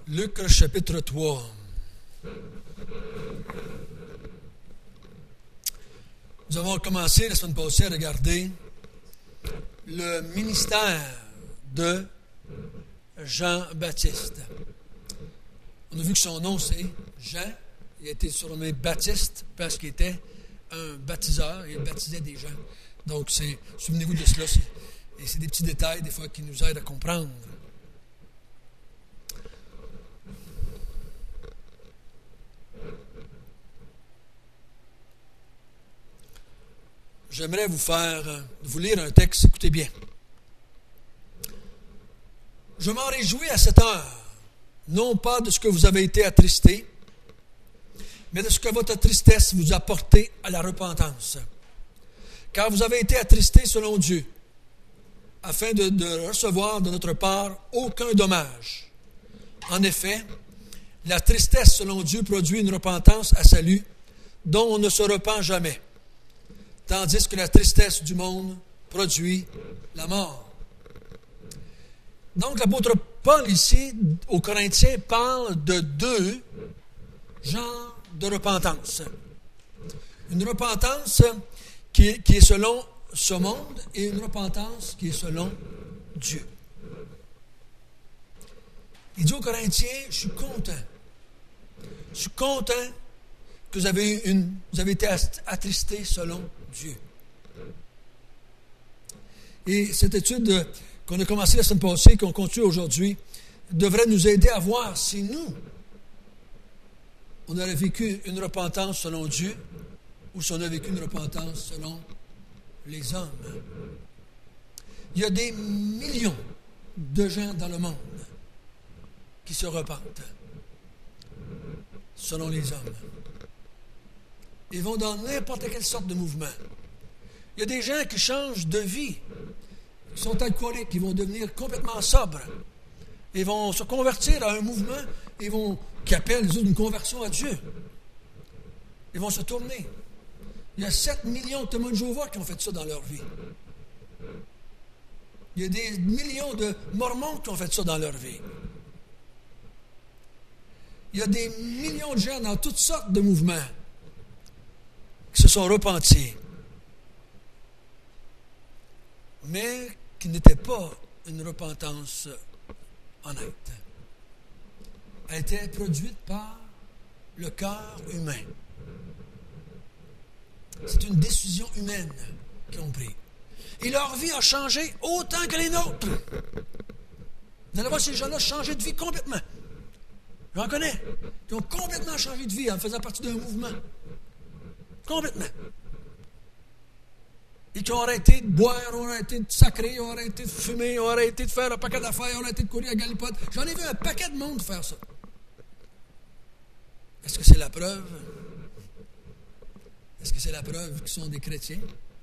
Luc chapitre 3. Nous avons commencé la semaine passée à regarder le ministère de Jean-Baptiste. On a vu que son nom c'est Jean. Il a été surnommé Baptiste parce qu'il était un baptiseur. Il baptisait des gens. Donc, souvenez-vous de cela. Et c'est des petits détails des fois qui nous aident à comprendre. J'aimerais vous lire un texte, écoutez bien. Je m'en réjouis à cette heure, non pas de ce que vous avez été attristés, mais de ce que votre tristesse vous a porté à la repentance. Car vous avez été attristés selon Dieu, afin de recevoir de notre part aucun dommage. En effet, la tristesse selon Dieu produit une repentance à salut, dont on ne se repent jamais. Tandis que la tristesse du monde produit la mort. Donc, l'apôtre Paul, ici, aux Corinthiens, parle de deux genres de repentance. Une repentance qui est selon ce monde et une repentance qui est selon Dieu. Il dit aux Corinthiens, je suis content. Je suis content que vous avez été attristés selon Dieu. Et cette étude qu'on a commencée la semaine passée, qu'on continue aujourd'hui, devrait nous aider à voir si nous, on aurait vécu une repentance selon Dieu ou si on a vécu une repentance selon les hommes. Il y a des millions de gens dans le monde qui se repentent selon les hommes. Ils vont dans n'importe quelle sorte de mouvement. Il y a des gens qui changent de vie, qui sont alcooliques, qui vont devenir complètement sobres. Ils vont se convertir à un mouvement qui appelle une conversion à Dieu. Ils vont se tourner. Il y a 7 millions de témoins de Jéhovah qui ont fait ça dans leur vie. Il y a des millions de Mormons qui ont fait ça dans leur vie. Il y a des millions de gens dans toutes sortes de mouvements qui se sont repentis, mais qui n'était pas une repentance honnête. Elle était produite par le cœur humain. C'est une décision humaine qu'ils ont prise. Et leur vie a changé autant que les nôtres. Vous allez voir ces gens-là changer de vie complètement. J'en connais. Ils ont complètement changé de vie en faisant partie d'un mouvement. Complètement. Et qui ont arrêté de boire, ont arrêté de sacrer, ont arrêté de fumer, ont arrêté de faire un paquet d'affaires, ont arrêté de courir à galipote. J'en ai vu un paquet de monde faire ça. Est-ce que c'est la preuve? Est-ce que c'est la preuve qu'ils sont des chrétiens?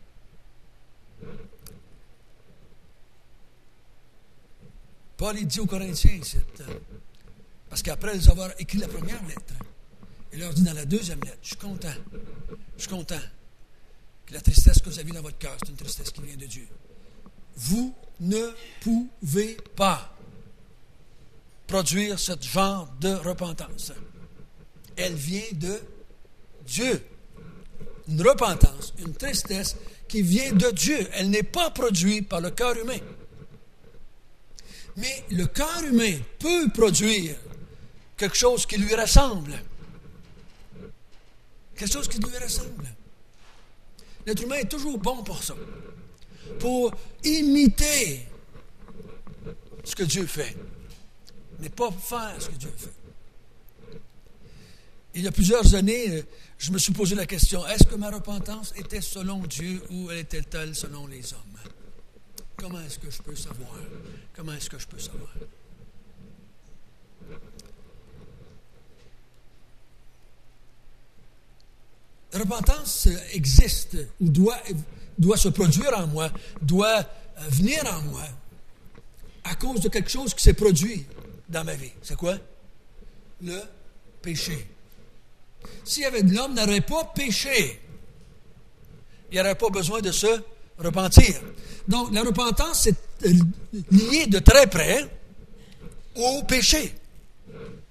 Paul, il dit aux Corinthiens, parce qu'après les avoir écrit la première lettre, il leur dit dans la deuxième lettre, je suis content que la tristesse que vous avez dans votre cœur, c'est une tristesse qui vient de Dieu. Vous ne pouvez pas produire ce genre de repentance. Elle vient de Dieu. Une repentance, une tristesse qui vient de Dieu. Elle n'est pas produite par le cœur humain. Mais le cœur humain peut produire quelque chose qui lui ressemble. Quelque chose qui lui ressemble. L'être humain est toujours bon pour ça. Pour imiter ce que Dieu fait. Mais pas faire ce que Dieu fait. Il y a plusieurs années, je me suis posé la question, est-ce que ma repentance était selon Dieu ou elle était-elle selon les hommes? Comment est-ce que je peux savoir? Comment est-ce que je peux savoir? La repentance existe ou doit se produire en moi, doit venir en moi à cause de quelque chose qui s'est produit dans ma vie. C'est quoi? Le péché. S'il y avait de l'homme n'aurait pas péché, il n'aurait pas besoin de se repentir. Donc, la repentance est liée de très près au péché.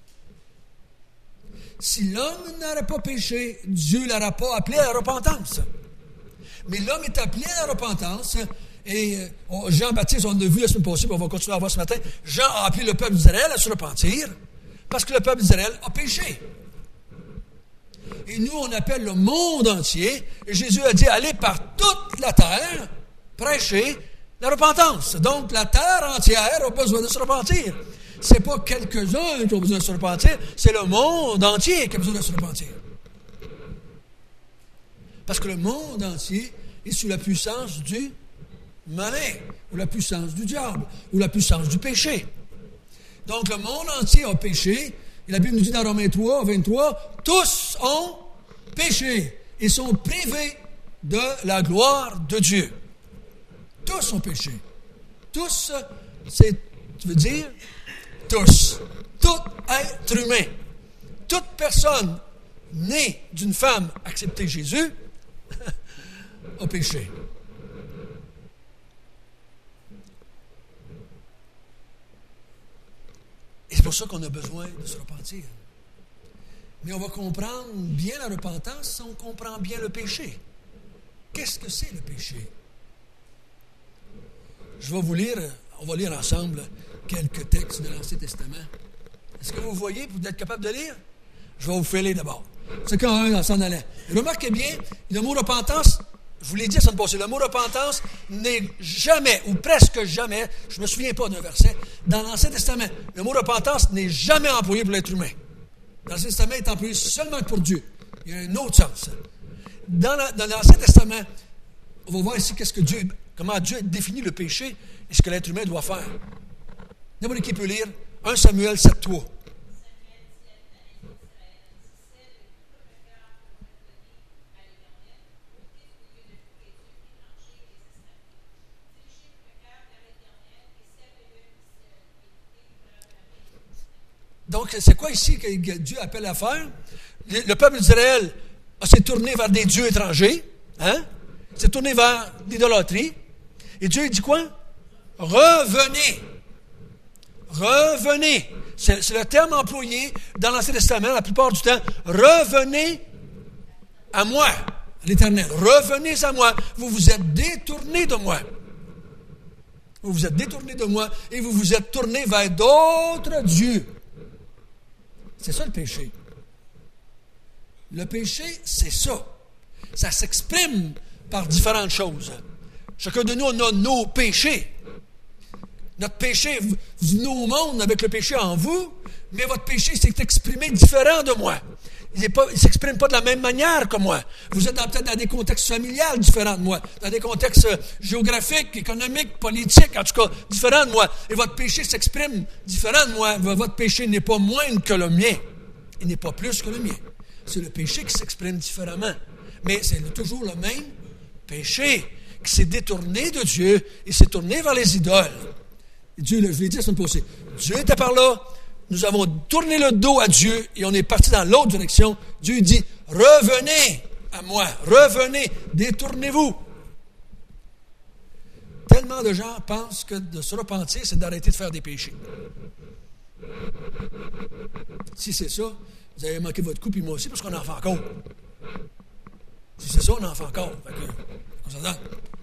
Si l'homme n'aurait pas péché, Dieu ne l'aurait pas appelé à la repentance. Mais l'homme est appelé à la repentance. Et Jean-Baptiste, on l'a vu la semaine passée, on va continuer à voir ce matin. Jean a appelé le peuple d'Israël à se repentir parce que le peuple d'Israël a péché. Et nous, on appelle le monde entier. Et Jésus a dit, allez par toute la terre, prêcher la repentance. Donc, la terre entière a besoin de se repentir. Ce n'est pas quelques-uns qui ont besoin de se repentir, c'est le monde entier qui a besoin de se repentir. Parce que le monde entier est sous la puissance du malin, ou la puissance du diable, ou la puissance du péché. Donc, le monde entier a péché. Et la Bible nous dit dans Romains 3, 23, tous ont péché et sont privés de la gloire de Dieu. Tous ont péché. Tous, tu veux dire, tous. Tout être humain. Toute personne née d'une femme acceptée Jésus a péché. Et c'est pour ça qu'on a besoin de se repentir. Mais on va comprendre bien la repentance si on comprend bien le péché. Qu'est-ce que c'est le péché? Je vais vous lire, on va lire ensemble quelques textes de l'Ancien Testament. Est-ce que vous voyez, vous êtes capable de lire? Je vais vous faire lire d'abord. C'est quand un s'en allant. Remarquez bien, le mot repentance, je vous l'ai dit la semaine passée, le mot repentance n'est jamais, ou presque jamais, je ne me souviens pas d'un verset, dans l'Ancien Testament, le mot repentance n'est jamais employé pour l'être humain. Dans l'Ancien Testament, il est employé seulement pour Dieu. Il y a un autre sens. Dans l'Ancien Testament, on va voir ici comment Dieu définit le péché et ce que l'être humain doit faire. N'importe qui peut lire 1 Samuel 7:3. Donc, c'est quoi ici que Dieu appelle à faire? Le peuple d'Israël s'est tourné vers des dieux étrangers, s'est tourné vers l'idolâtrie. Et Dieu dit quoi? Revenez. Revenez. C'est le terme employé dans l'Ancien Testament la plupart du temps. Revenez à moi, l'Éternel. Revenez à moi. Vous vous êtes détournés de moi. Vous vous êtes détournés de moi et vous vous êtes tournés vers d'autres dieux. C'est ça le péché. Le péché, c'est ça. Ça s'exprime par différentes choses. Chacun de nous, on a nos péchés. Notre péché, vous venez au monde avec le péché en vous, mais votre péché s'est exprimé différent de moi. Il ne s'exprime pas de la même manière que moi. Vous êtes peut-être dans des contextes familiales différents de moi, dans des contextes géographiques, économiques, politiques, en tout cas, différents de moi. Et votre péché s'exprime différent de moi. Votre péché n'est pas moindre que le mien. Il n'est pas plus que le mien. C'est le péché qui s'exprime différemment. Mais c'est toujours le même péché qui s'est détourné de Dieu et s'est tourné vers les idoles. Et Dieu, je l'ai dit la semaine passée, Dieu était par là, nous avons tourné le dos à Dieu et on est parti dans l'autre direction. Dieu dit, revenez à moi, revenez, détournez-vous. Tellement de gens pensent que de se repentir, c'est d'arrêter de faire des péchés. Si c'est ça, vous avez manqué votre coup, puis moi aussi, parce qu'on en fait encore. Si c'est ça, on en fait encore. On s'entend.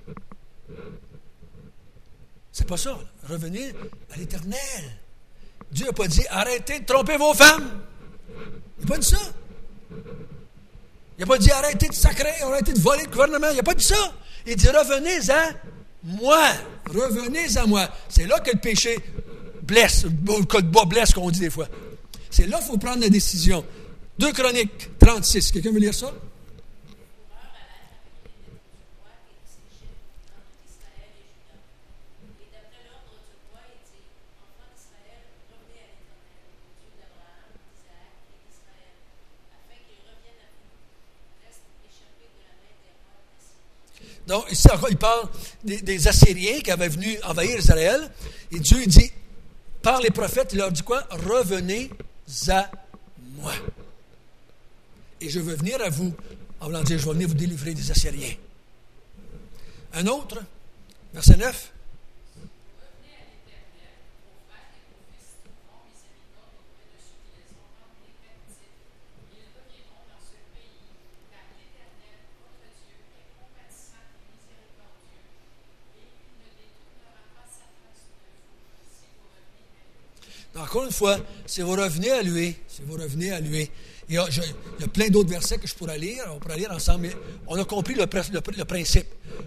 C'est pas ça. Revenez à l'Éternel. Dieu n'a pas dit arrêtez de tromper vos femmes. Il n'a pas dit ça. Il n'a pas dit arrêtez de sacrer, arrêtez de voler le gouvernement. Il n'a pas dit ça. Il dit revenez à moi. Revenez à moi. C'est là que le péché blesse, le code bas blesse, comme on dit des fois. C'est là qu'il faut prendre la décision. 2 Chroniques 36. Quelqu'un veut lire ça? Donc, ici, il parle des Assyriens qui avaient venu envahir Israël. Et Dieu dit, par les prophètes, il leur dit quoi? Revenez à moi. Et je veux venir à vous, en voulant dire, je vais venir vous délivrer des Assyriens. Un autre, verset 9. Donc, encore une fois, si vous revenez à lui, il y a plein d'autres versets que je pourrais lire, on pourrait lire ensemble, mais on a compris le principe.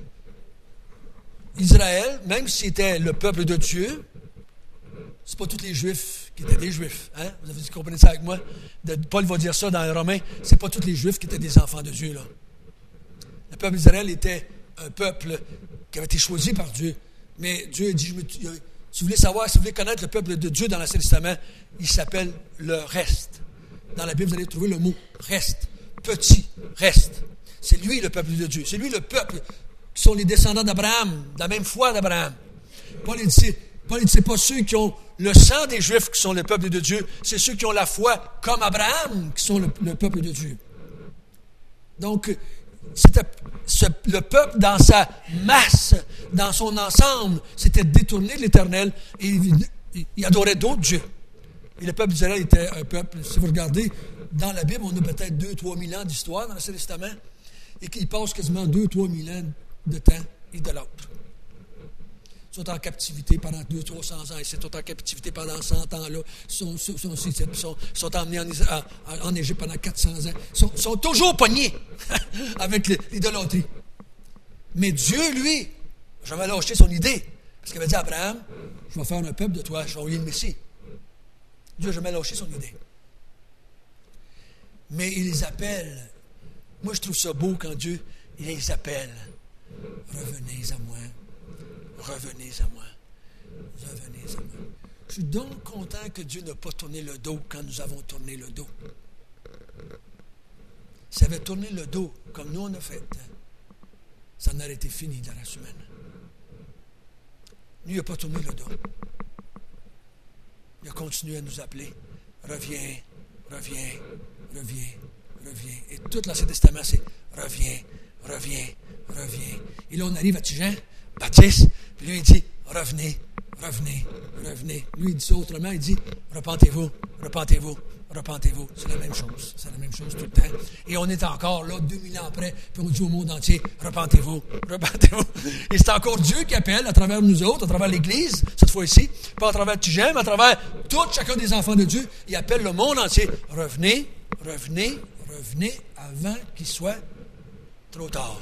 Israël, même si c'était le peuple de Dieu, c'est pas tous les Juifs qui étaient des Juifs. Hein? Vous comprenez ça avec moi? Paul va dire ça dans les Romains, c'est pas tous les Juifs qui étaient des enfants de Dieu, là. Le peuple d'Israël était un peuple qui avait été choisi par Dieu. Mais Dieu a dit, si vous voulez connaître le peuple de Dieu dans l'Ancien Testament, il s'appelle le reste. Dans la Bible, vous allez trouver le mot reste. Petit reste. C'est lui le peuple de Dieu. C'est lui le peuple qui sont les descendants d'Abraham, de la même foi d'Abraham. Paul dit, c'est pas ceux qui ont le sang des Juifs qui sont le peuple de Dieu, c'est ceux qui ont la foi comme Abraham qui sont le peuple de Dieu. Donc, le peuple dans sa masse, dans son ensemble, s'était détourné de l'Éternel et il adorait d'autres dieux. Et le peuple d'Israël était un peuple, si vous regardez, dans la Bible, on a peut-être 2-3 000 ans d'histoire dans l'Ancien Testament et qu'il passe quasiment 2-3 000 ans de temps idolâtre. Ils sont en captivité pendant 200-300 ans, ils sont en captivité pendant 100 ans, là. Ils sont emmenés en Égypte pendant 400 ans. Ils sont toujours pognés avec l'idolâtrie. Mais Dieu, lui, n'a jamais lâché son idée. Parce qu'il avait dit à Abraham, je vais faire un peuple de toi, je vais envoyer le Messie. Dieu n'a jamais lâché son idée. Mais il les appelle. Moi, je trouve ça beau quand Dieu, il les appelle. Revenez à moi. Revenez à moi. Revenez à moi. Je suis donc content que Dieu n'a pas tourné le dos quand nous avons tourné le dos. S'il avait tourné le dos comme nous on a fait, ça en aurait été fini dans la race humaine. Lui, il n'a pas tourné le dos. Il a continué à nous appeler. Reviens, reviens, reviens, reviens. Et tout l'Ancien Testament, c'est reviens, reviens, reviens. Et là, on arrive à Tijan, Baptiste, puis lui, il dit, revenez, revenez, revenez. Lui, il dit ça autrement, il dit, repentez-vous, repentez-vous, repentez-vous. C'est la même chose. C'est la même chose tout le temps. Et on est encore là, 2000 ans après, puis on dit au monde entier, repentez-vous, repentez-vous. Et c'est encore Dieu qui appelle à travers nous autres, à travers l'Église, cette fois-ci, pas à travers Tijan, mais à travers chacun des enfants de Dieu. Il appelle le monde entier, revenez, revenez, revenez, avant qu'il soit trop tard.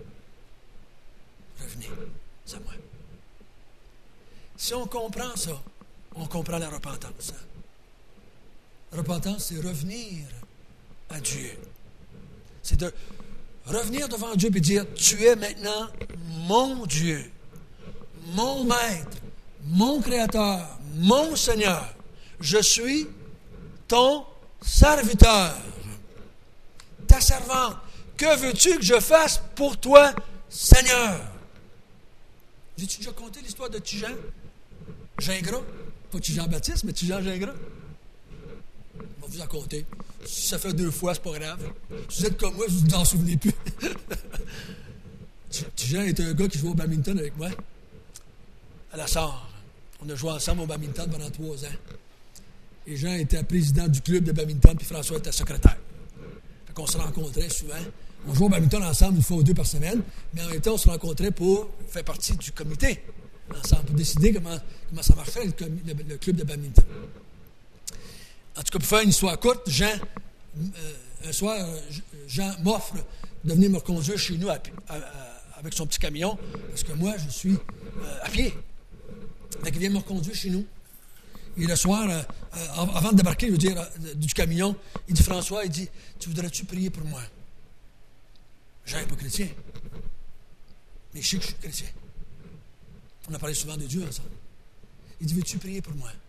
Revenez à moi. Si on comprend ça, on comprend la repentance. La repentance, c'est revenir à Dieu. C'est de revenir devant Dieu et dire, tu es maintenant mon Dieu, mon Maître, mon Créateur, mon Seigneur. Je suis ton serviteur, ta servante. Que veux-tu que je fasse pour toi, Seigneur? J'ai-tu déjà conté l'histoire de Tijan? Gingras. Pas Tijan-Baptiste, mais Tijan-Gingras. On va vous en compter. Si ça fait 2 fois, c'est pas grave. Si vous êtes comme moi, vous ne vous en souvenez plus. Tijan était un gars qui jouait au badminton avec moi. À la Sarre. On a joué ensemble au badminton pendant 3 ans. Et Jean était président du club de badminton, puis François était secrétaire. Fait qu'on se rencontrait souvent. On jouait au badminton ensemble 1 fois ou 2 par semaine, mais en même temps, on se rencontrait pour faire partie du comité ensemble, pour décider comment ça marchait, le club de badminton. En tout cas, pour faire une histoire courte, un soir, Jean m'offre de venir me reconduire chez nous avec son petit camion, parce que moi, je suis à pied. Donc, il vient me reconduire chez nous. Et le soir, avant de débarquer, je veux dire, du camion, il dit, François, il dit, tu voudrais-tu prier pour moi? Jean n'est pas chrétien. Mais je sais que je suis chrétien. On a parlé souvent de Dieu ensemble. Il dit, veux-tu prier pour moi?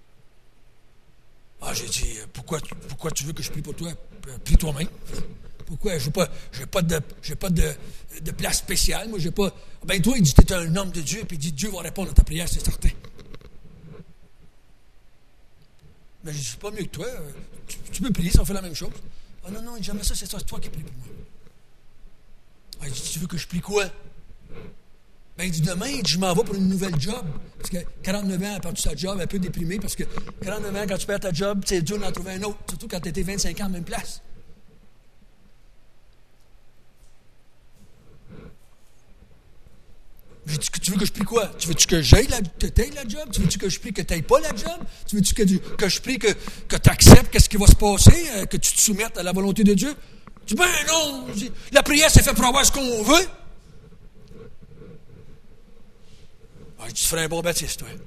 Ah, j'ai dit, pourquoi tu veux que je prie pour toi? Prie toi-même. Pourquoi? J'ai pas de place spéciale. Moi, j'ai pas. Ben, toi, il dit, tu es un homme de Dieu, puis il dit, Dieu va répondre à ta prière, c'est certain. Mais je ne suis pas mieux que toi. Tu peux prier, ça on fait la même chose. Ah non, jamais ça, c'est toi qui prie pour moi. Ah, il dit, tu veux que je prie quoi? Ben, il dit, demain, je m'en vais pour une nouvelle job. Parce que 49 ans, elle a perdu sa job, un peu déprimée, parce que 49 ans, quand tu perds ta job, c'est dur d'en trouver un autre, surtout quand tu étais 25 ans à la même place. J'ai dit, tu veux que je prie quoi? Tu veux-tu que j'aille que t'ailles la job? Tu veux-tu que je prie que t'ailles pas la job? Tu veux-tu que je prie que tu acceptes qu'est-ce qui va se passer, que tu te soumettes à la volonté de Dieu? Je dis, ben non! La prière, c'est fait pour avoir ce qu'on veut. Je dis, tu ferais un bon baptiste, toi.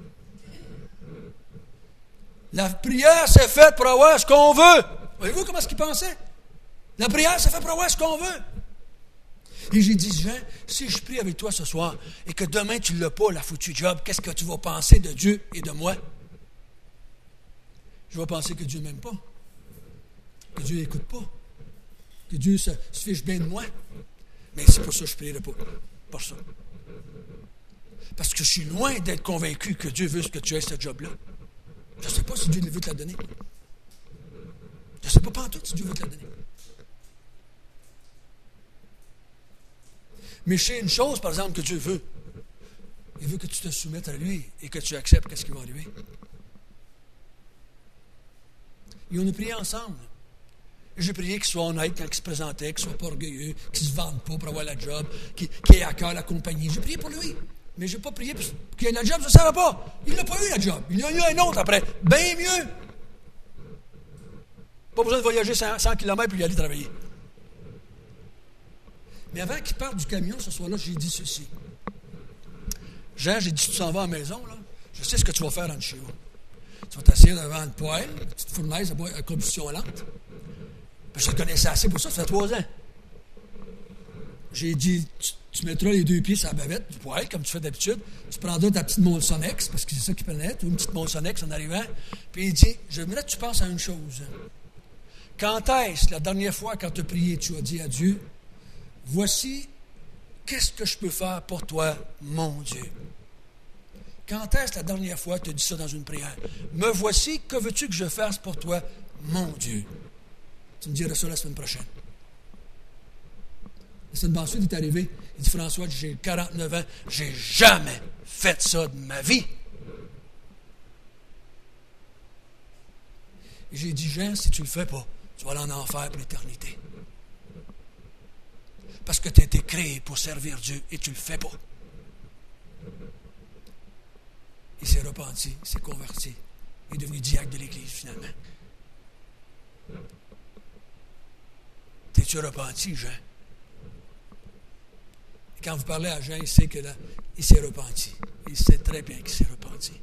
La prière, c'est faite pour avoir ce qu'on veut. Voyez-vous comment est-ce qu'il pensait? La prière, c'est fait pour avoir ce qu'on veut. Et j'ai dit, Jean, si je prie avec toi ce soir et que demain tu ne l'as pas, la foutue job, qu'est-ce que tu vas penser de Dieu et de moi? Je vais penser que Dieu ne m'aime pas, que Dieu n'écoute pas, que Dieu se fiche bien de moi. Mais c'est pour ça que je ne prierai pas. Pour ça. Parce que je suis loin d'être convaincu que Dieu veut que tu aies ce job-là. Je ne sais pas si Dieu veut te la donner. Je ne sais pas pantoute si Dieu veut te la donner. Mais je sais une chose, par exemple, que Dieu veut. Il veut que tu te soumettes à lui et que tu acceptes qu'est-ce qui va arriver. Et on a prié ensemble. Et j'ai prié qu'il soit honnête quand il se présentait, qu'il ne soit pas orgueilleux, qu'il ne se vende pas pour avoir la job, qu'il ait à cœur la compagnie. J'ai prié pour lui. Mais je n'ai pas prié pour qu'il ait la job, je ne savais pas. Il n'a pas eu la job. Il en a eu un autre après. Bien mieux. Pas besoin de voyager 100 km pour y aller travailler. Mais avant qu'il parte du camion ce soir-là, j'ai dit ceci. Jean, j'ai dit, tu t'en vas à la maison, là. Je sais ce que tu vas faire en chez vous. Tu vas t'asseoir devant une poêle, une petite fournaise à combustion lente. Je te connaissais assez pour ça, ça fait 3 ans. J'ai dit, tu mettras les 2 pieds sur la bavette du poêle, comme tu fais d'habitude. Tu prendras ta petite Molsonex, parce que c'est ça qu'il prenait, une petite Molsonex en arrivant. Puis il dit, j'aimerais que tu penses à une chose. Quand est-ce, la dernière fois, quand tu as prié, tu as dit à Dieu, voici, qu'est-ce que je peux faire pour toi, mon Dieu? Quand est-ce la dernière fois que tu as dit ça dans une prière? Me voici, que veux-tu que je fasse pour toi, mon Dieu? Tu me diras ça la semaine prochaine. La semaine ensuite, il est arrivé. Il dit, François, j'ai 49 ans, j'ai jamais fait ça de ma vie. Et j'ai dit, Jean, si tu ne le fais pas, tu vas aller en enfer pour l'éternité. Parce que tu as été créé pour servir Dieu et tu ne le fais pas. Il s'est repenti, il s'est converti. Il est devenu diacre de l'Église, finalement. T'es-tu repenti, Jean? Et quand vous parlez à Jean, il sait que là, il s'est repenti. Il sait très bien qu'il s'est repenti.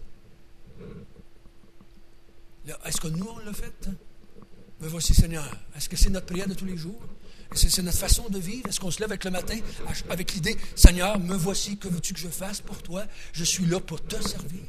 Là, est-ce que nous, on l'a fait? Mais voici, Seigneur, est-ce que c'est notre prière de tous les jours? Est-ce que c'est notre façon de vivre? Est-ce qu'on se lève avec le matin avec l'idée, Seigneur, me voici, que veux-tu que je fasse pour toi? Je suis là pour te servir.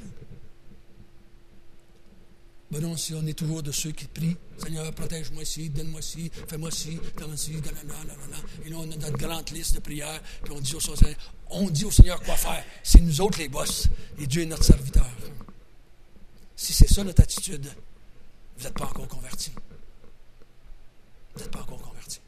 Ben non, si on est toujours de ceux qui prient, Seigneur, protège-moi ici, donne-moi ci, fais-moi ci, donne-moi ci, et là, on a notre grande liste de prières, puis on dit au Seigneur quoi faire. C'est nous autres les boss, et Dieu est notre serviteur. Si c'est ça notre attitude, vous n'êtes pas encore convertis. Vous n'êtes pas encore convertis.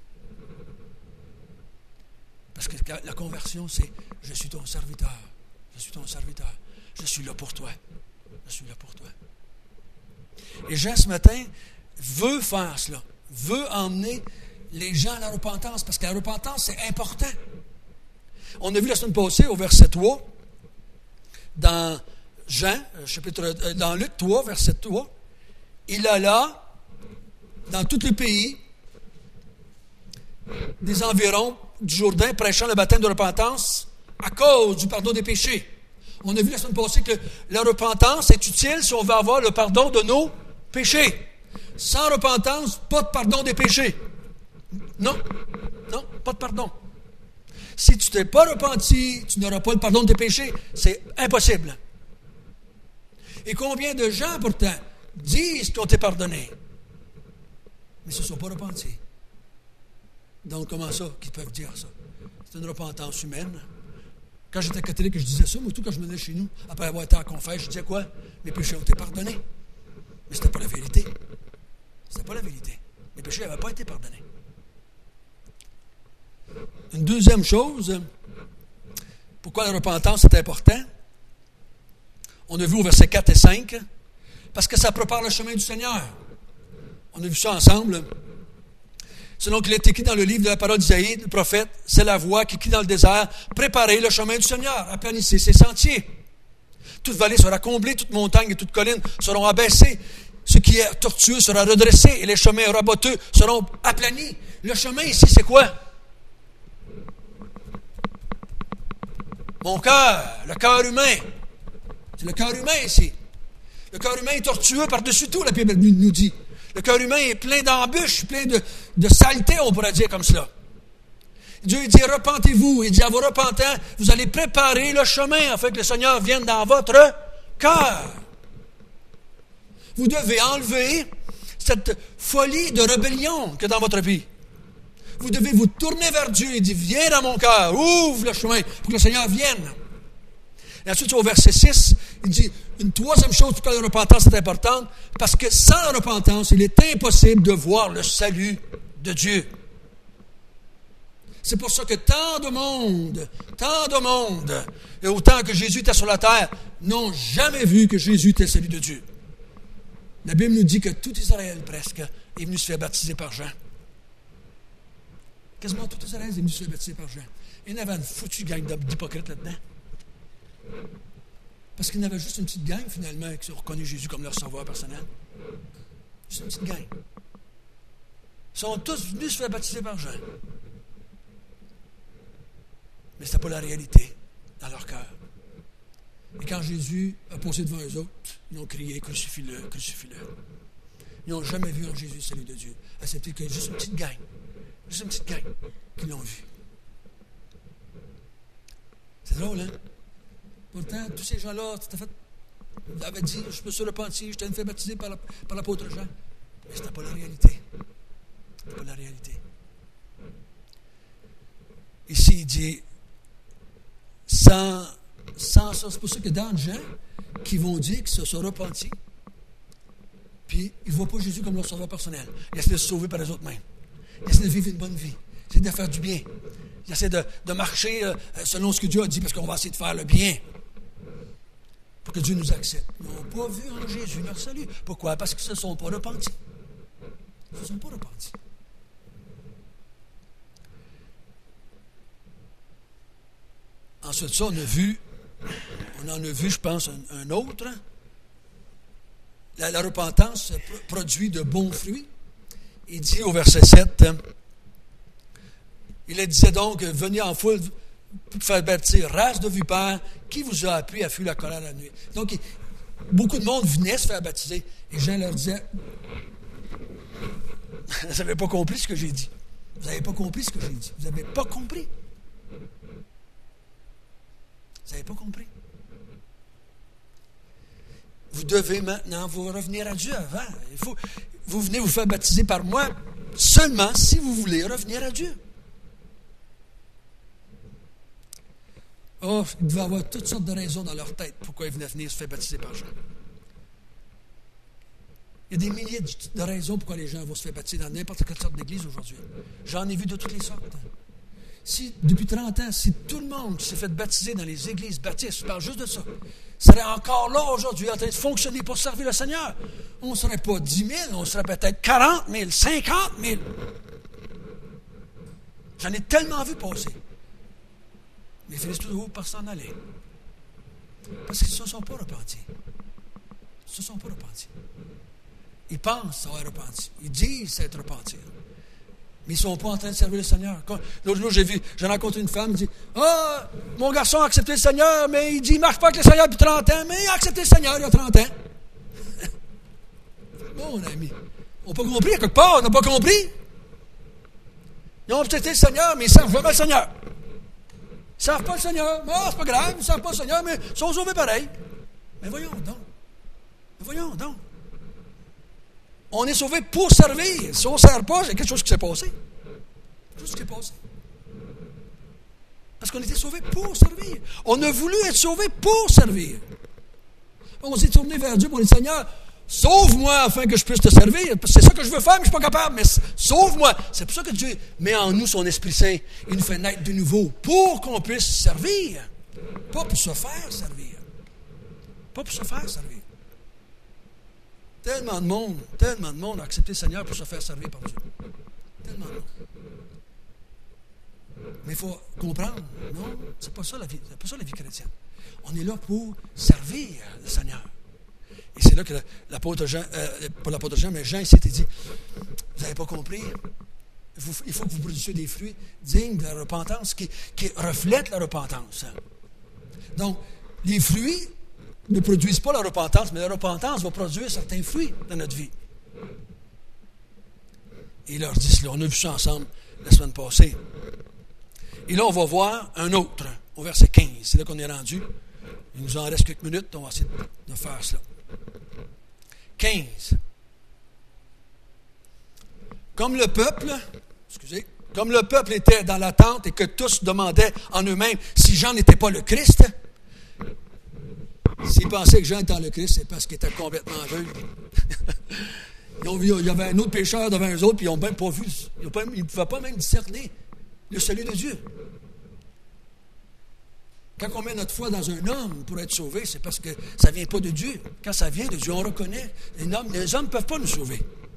Parce que la conversion, c'est « Je suis ton serviteur. Je suis ton serviteur. Je suis là pour toi. Je suis là pour toi. » Et Jean, ce matin, veut faire cela. Veut emmener les gens à la repentance. Parce que la repentance, c'est important. On a vu la semaine passée, au verset 3, dans dans Luc 3, verset 3, il alla dans tout le pays des environs du Jourdain, prêchant le baptême de repentance à cause du pardon des péchés. On a vu la semaine passée que la repentance est utile si on veut avoir le pardon de nos péchés. Sans repentance, pas de pardon des péchés. Non, pas de pardon. Si tu ne t'es pas repenti, tu n'auras pas le pardon de tes péchés. C'est impossible. Et combien de gens, pourtant, disent qu'on t'est pardonné, mais ne se sont pas repentis. Donc, comment ça qu'ils peuvent dire ça? C'est une repentance humaine. Quand j'étais catholique, je disais ça, mais tout quand je venais chez nous, après avoir été en confesse, je disais quoi? Mes péchés ont été pardonnés. Mais ce n'était pas la vérité. C'était pas la vérité. Mes péchés n'avaient pas été pardonnés. Une deuxième chose, pourquoi la repentance est importante? On a vu au verset 4 et 5, parce que ça prépare le chemin du Seigneur. On a vu ça ensemble. selon qu'il est écrit dans le livre de la parole d'Isaïe, le prophète, c'est la voix qui crie dans le désert, préparez le chemin du Seigneur, aplanissez ses sentiers. Toute vallée sera comblée, toute montagne et toute colline seront abaissées. Ce qui est tortueux sera redressé et les chemins raboteux seront aplanis. Le chemin ici, c'est quoi? Mon cœur, le cœur humain. C'est le cœur humain ici. Le cœur humain est tortueux par-dessus tout, la Bible nous dit. Le cœur humain est plein d'embûches, plein de saleté, on pourrait dire comme cela. Dieu dit, repentez-vous. Il dit, à vos repentants, vous allez préparer le chemin afin que le Seigneur vienne dans votre cœur. Vous devez enlever cette folie de rébellion que dans votre vie. Vous devez vous tourner vers Dieu et dire, viens dans mon cœur, ouvre le chemin pour que le Seigneur vienne. Et ensuite, au verset 6, il dit, une troisième chose pourquoi la repentance est importante, parce que sans la repentance, il est impossible de voir le salut de Dieu. C'est pour ça que tant de monde, et autant que Jésus était sur la terre, n'ont jamais vu que Jésus était le salut de Dieu. La Bible nous dit que tout Israël, presque, est venu se faire baptiser par Jean. Quasiment tout Israël est venu se faire baptiser par Jean. Il y en avait une foutue gang d'hypocrites là-dedans. Parce qu'il y en avait juste une petite gang, finalement, qui ont reconnu Jésus comme leur sauveur personnel. Juste une petite gang. Ils sont tous venus se faire baptiser par Jean. Mais ce n'était pas la réalité dans leur cœur. Et quand Jésus a posé devant eux autres, ils ont crié, crucifie-le, crucifie-le. Ils n'ont jamais vu en Jésus le salut de Dieu. C'était que juste une petite gang qui l'ont vu. C'est drôle, hein? Pourtant, tous ces gens-là, ils avaient dit, je me suis repenti, je t'ai fait baptiser par l'apôtre Jean. Mais ce n'était pas la réalité. Ce n'était pas la réalité. Ici, il dit, sans ça, c'est pour ça que dans les gens qui vont dire qu'ils se sont repentis, puis ils ne voient pas Jésus comme leur sauveur personnel. Ils essaient de se sauver par les autres mêmes. Ils essaient de vivre une bonne vie. Ils essaient de faire du bien. Ils essaient de marcher selon ce que Dieu a dit, parce qu'on va essayer de faire le bien pour que Dieu nous accepte. Ils n'ont pas vu en Jésus leur salut. Pourquoi? Parce qu'ils ne se sont pas repentis. Ils ne se sont pas repentis. Ensuite, ça, on en a vu, je pense, un autre. La repentance produit de bons fruits. Il dit au verset 7, il disait donc, venez en foule pour faire baptiser, race de vipères, qui vous a appris à fuir la colère la nuit? Donc, beaucoup de monde venait se faire baptiser, et Jean leur disait, vous n'avez pas compris ce que j'ai dit. Vous n'avez pas compris ce que j'ai dit. Vous n'avez pas compris. Vous n'avez pas compris. Vous devez maintenant vous revenir à Dieu avant. Vous venez vous faire baptiser par moi seulement si vous voulez revenir à Dieu. Oh, il devait y avoir toutes sortes de raisons dans leur tête pourquoi ils venaient venir se faire baptiser par Jean. Il y a des milliers de raisons pourquoi les gens vont se faire baptiser dans n'importe quelle sorte d'église aujourd'hui. J'en ai vu de toutes les sortes. Si, depuis 30 ans, si tout le monde s'est fait baptiser dans les églises baptistes, je parle juste de ça, serait encore là aujourd'hui en train de fonctionner pour servir le Seigneur. On ne serait pas 10 000, on serait peut-être 40 000, 50 000. J'en ai tellement vu passer. Mais ils finissent toujours par s'en aller. Parce qu'ils ne se sont pas repentis. Ils ne se sont pas repentis. Ils pensent avoir repenti. Ils disent s'être repentis. Mais ils ne sont pas en train de servir le Seigneur. L'autre jour, j'ai rencontré une femme, qui dit, mon garçon a accepté le Seigneur, mais il dit, il ne marche pas avec le Seigneur depuis 30 ans, mais il a accepté le Seigneur il y a 30 ans. Mon ami, on n'a pas compris, à quelque part, on n'a pas compris. Ils ont accepté le Seigneur, mais ils ne servent jamais le Seigneur. Ils ne servent pas le Seigneur. Non, c'est pas grave, ils ne servent pas le Seigneur, mais ils sont sauvés pareil. Mais voyons donc. On est sauvé pour servir. Si on ne sert pas, il y a quelque chose qui s'est passé. Quelque chose qui s'est passé. Parce qu'on était sauvé pour servir. On a voulu être sauvé pour servir. On s'est tourné vers Dieu pour dire, Seigneur, sauve-moi afin que je puisse te servir. C'est ça que je veux faire, mais je ne suis pas capable. Mais sauve-moi. C'est pour ça que Dieu met en nous son Esprit Saint. Il nous fait naître de nouveau pour qu'on puisse servir. Pas pour se faire servir. Pas pour se faire servir. Tellement de monde a accepté le Seigneur pour se faire servir par Dieu. Tellement non. Mais il faut comprendre, non, c'est pas ça la vie chrétienne. On est là pour servir le Seigneur. Et c'est là que l'apôtre Jean, pas l'apôtre Jean, mais Jean, il s'était dit, vous n'avez pas compris, il faut que vous produisiez des fruits dignes de la repentance, qui reflètent la repentance. Donc, les fruits ne produisent pas la repentance, mais la repentance va produire certains fruits dans notre vie. Et il leur dit cela. On a vu ça ensemble la semaine passée. Et là, on va voir un autre, au verset 15. C'est là qu'on est rendu. Il nous en reste quelques minutes, on va essayer de faire cela. 15. Comme le peuple était dans l'attente et que tous demandaient en eux-mêmes si Jean n'était pas le Christ, s'ils pensaient que Jean était le Christ, c'est parce qu'il était complètement aveugle. Il y avait un autre pécheur devant eux autres, puis ils n'ont même pas vu, ils ne pouvaient pas même discerner le salut de Dieu. Quand on met notre foi dans un homme pour être sauvé, c'est parce que ça ne vient pas de Dieu. Quand ça vient de Dieu, on reconnaît. Les hommes ne peuvent pas nous sauver.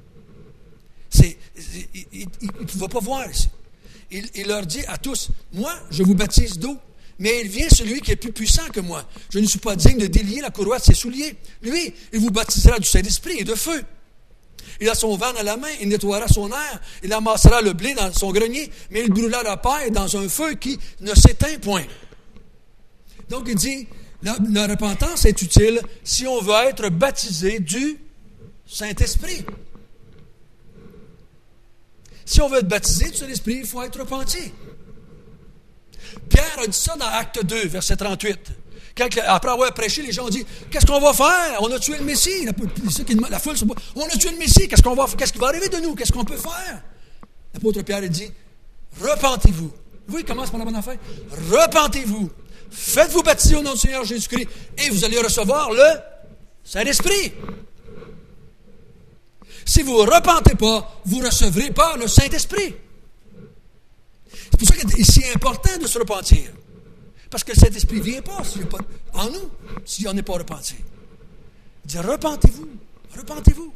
Ils ne pouvaient pas voir ici. Il leur dit à tous, moi, je vous baptise d'eau, mais il vient celui qui est plus puissant que moi. Je ne suis pas digne de délier la courroie de ses souliers. Lui, il vous baptisera du Saint-Esprit et de feu. Il a son vent à la main, il nettoiera son air, il amassera le blé dans son grenier, mais il brûlera la paille dans un feu qui ne s'éteint point. Donc il dit, la repentance est utile si on veut être baptisé du Saint-Esprit. Si on veut être baptisé du Saint-Esprit, il faut être repenti. Pierre a dit ça dans Acte 2, verset 38. Après avoir prêché, les gens ont dit, qu'est-ce qu'on va faire? On a tué le Messie. La foule se dit, on a tué le Messie. Qu'est-ce qui va arriver de nous? Qu'est-ce qu'on peut faire? L'apôtre Pierre a dit, repentez-vous. Oui, il commence par la bonne affaire. Repentez-vous. Faites-vous baptiser au nom du Seigneur Jésus-Christ et vous allez recevoir le Saint-Esprit. Si vous ne repentez pas, vous ne recevrez pas le Saint-Esprit. C'est pour ça que c'est si important de se repentir. Parce que le Saint-Esprit ne vient pas en nous si on n'est pas repenti. Il dit, repentez-vous, repentez-vous.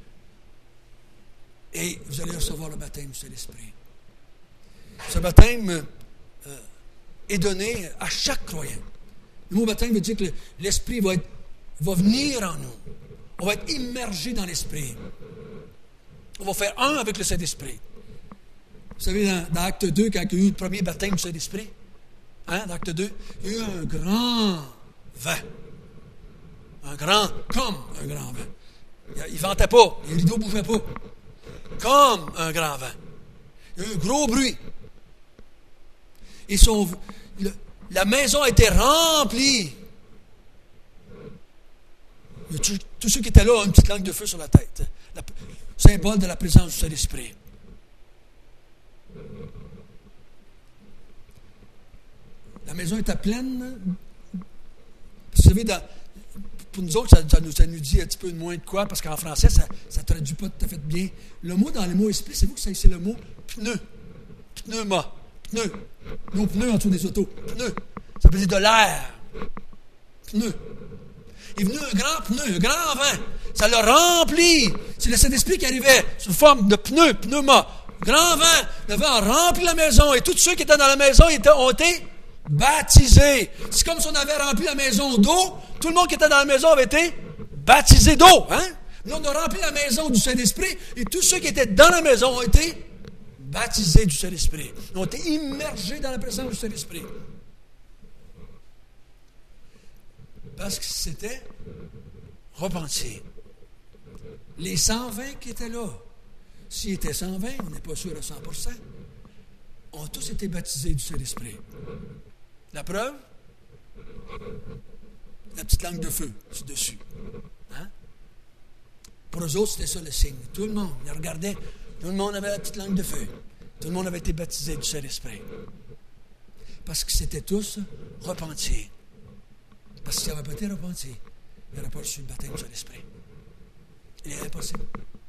Et vous allez recevoir le baptême du Saint-Esprit. Ce baptême est donné à chaque croyant. Le mot baptême veut dire que l'Esprit va venir en nous. On va être immergé dans l'Esprit. On va faire un avec le Saint-Esprit. Vous savez, dans Acte 2, quand il y a eu le premier baptême du Saint-Esprit, dans Acte 2, il y a eu un grand vent. Comme un grand vent. Il ne ventait pas, les rideaux ne bougeaient pas. Comme un grand vent. Il y a eu un gros bruit. La maison a été remplie. Tous ceux qui étaient là ont une petite langue de feu sur la tête. Symbole de la présence du Saint-Esprit. La maison était pleine. Vous savez, pour nous autres, ça nous dit un petit peu moins de quoi, parce qu'en français, ça ne traduit pas tout à fait bien. Le mot dans le mot esprit, c'est vous que c'est le mot pneu. Pneuma. Pneu. Nos pneus en dessous des autos. Pneu. Ça veut dire de l'air. Pneu. Il est venu un grand pneu, un grand vent. Ça l'a rempli. C'est le Saint-Esprit qui arrivait sous forme de pneu, pneuma. Grand vent. Le vent a rempli la maison. Et tous ceux qui étaient dans la maison ont été baptisés. C'est comme si on avait rempli la maison d'eau. Tout le monde qui était dans la maison avait été baptisé d'eau. Nous, on a rempli la maison du Saint-Esprit. Et tous ceux qui étaient dans la maison ont été baptisés du Saint-Esprit. Ils ont été immergés dans la présence du Saint-Esprit. Parce que c'était repenti. Les 120 qui étaient là, s'ils étaient 120, on n'est pas sûr à 100%, ont tous été baptisés du Saint-Esprit. La preuve? La petite langue de feu, c'est dessus. Pour eux autres, c'était ça le signe. Tout le monde, ils regardaient, tout le monde avait la petite langue de feu. Tout le monde avait été baptisé du Saint-Esprit. Parce que c'était tous repentis. Parce que s'ils n'avaient pas été repentis, ils n'auraient pas reçu le baptême du Saint-Esprit. Il est impossible.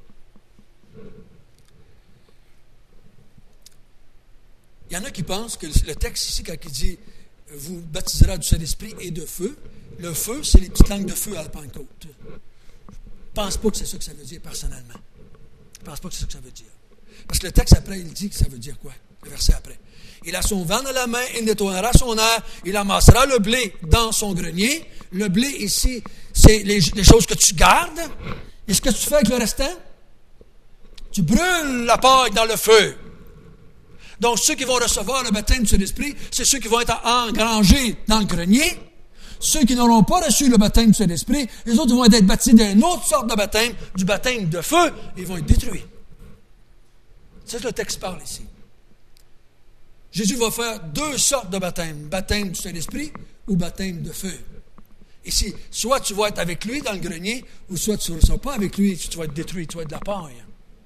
Il y en a qui pensent que le texte ici, quand il dit « vous baptisera du Saint-Esprit et de feu », le feu, c'est les petites langues de feu à la Pentecôte. Je ne pense pas que c'est ça que ça veut dire personnellement. Je ne pense pas que c'est ça que ça veut dire. Parce que le texte après, il dit que ça veut dire quoi? Le verset après. Il a son vent dans la main, il nettoiera son air, il amassera le blé dans son grenier. Le blé ici, c'est les choses que tu gardes. Et ce que tu fais avec le restant? Tu brûles la paille dans le feu. Donc, ceux qui vont recevoir le baptême du Saint-Esprit, c'est ceux qui vont être engrangés dans le grenier. Ceux qui n'auront pas reçu le baptême du Saint-Esprit, les autres vont être baptisés d'une autre sorte de baptême, du baptême de feu, et ils vont être détruits. C'est ce que le texte parle ici. Jésus va faire deux sortes de baptême. Baptême du Saint-Esprit ou baptême de feu. Ici, soit tu vas être avec lui dans le grenier, ou soit tu ne seras pas avec lui, tu vas être détruit, tu vas être de la paille.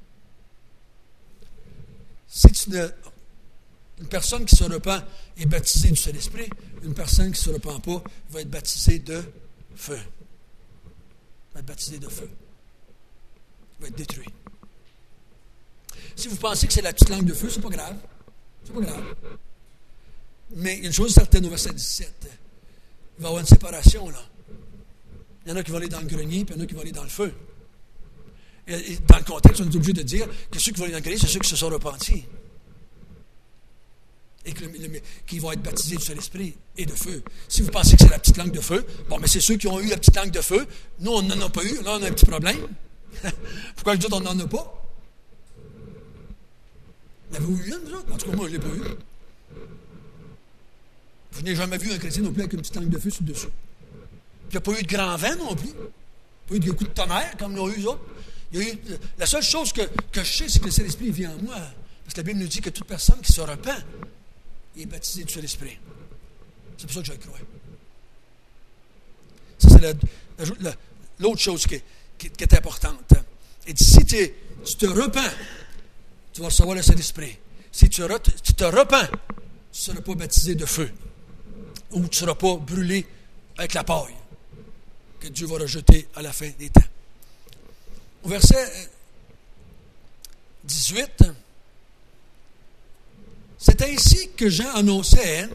Si une personne qui se repent est baptisée du Saint-Esprit, une personne qui ne se repent pas va être baptisée de feu. Va être baptisée de feu. Va être détruit. Si vous pensez que c'est la petite langue de feu, c'est pas grave. C'est pas grave. Mais il y a une chose certaine au verset 17. Il va y avoir une séparation, là. Il y en a qui vont aller dans le grenier, puis il y en a qui vont aller dans le feu. Et dans le contexte, on est obligé de dire que ceux qui vont aller dans le grenier, c'est ceux qui se sont repentis. Et qui vont être baptisés du Saint-Esprit et de feu. Si vous pensez que c'est la petite langue de feu, bon, mais c'est ceux qui ont eu la petite langue de feu. Nous, on n'en a pas eu. Là, on a un petit problème. Pourquoi je dis qu'on n'en a pas? L'avez-vous eu une, vous autres? En tout cas, moi, je ne l'ai pas eu. Je n'ai jamais vu un chrétien non plus avec une petite langue de feu sur le dessus. Puis il n'y a pas eu de grand vent non plus. Il n'y a pas eu de coups de tonnerre comme ils ont eu eux autres. La seule chose que je sais, c'est que le Saint-Esprit vient en moi. Parce que la Bible nous dit que toute personne qui se repent est baptisée du Saint-Esprit. C'est pour ça que je le crois. Ça, c'est l'autre chose qui est importante. Et si tu te repens, tu vas recevoir le Saint-Esprit. Si tu te repens, tu ne seras pas baptisé de feu. Ou tu ne seras pas brûlé avec la paille que Dieu va rejeter à la fin des temps. Au verset 18, c'est ainsi que Jean annonçait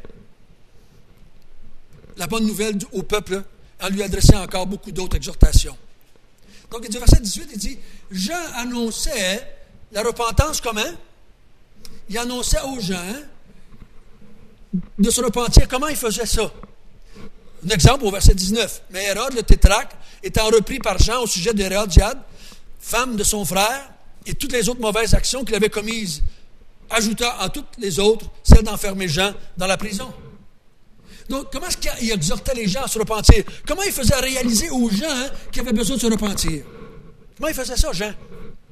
la bonne nouvelle au peuple en lui adressant encore beaucoup d'autres exhortations. Donc, au verset 18, il dit, Jean annonçait la repentance comment? Il annonçait aux gens de se repentir. Comment il faisait ça? Un exemple au verset 19. Mais Hérode, le tétrarque, étant repris par Jean au sujet d'Hérodiade, femme de son frère, et toutes les autres mauvaises actions qu'il avait commises, ajouta à toutes les autres celle d'enfermer Jean dans la prison. Donc, comment est-ce qu'il exhortait les gens à se repentir? Comment il faisait réaliser aux gens qui avaient besoin de se repentir? Comment il faisait ça, Jean?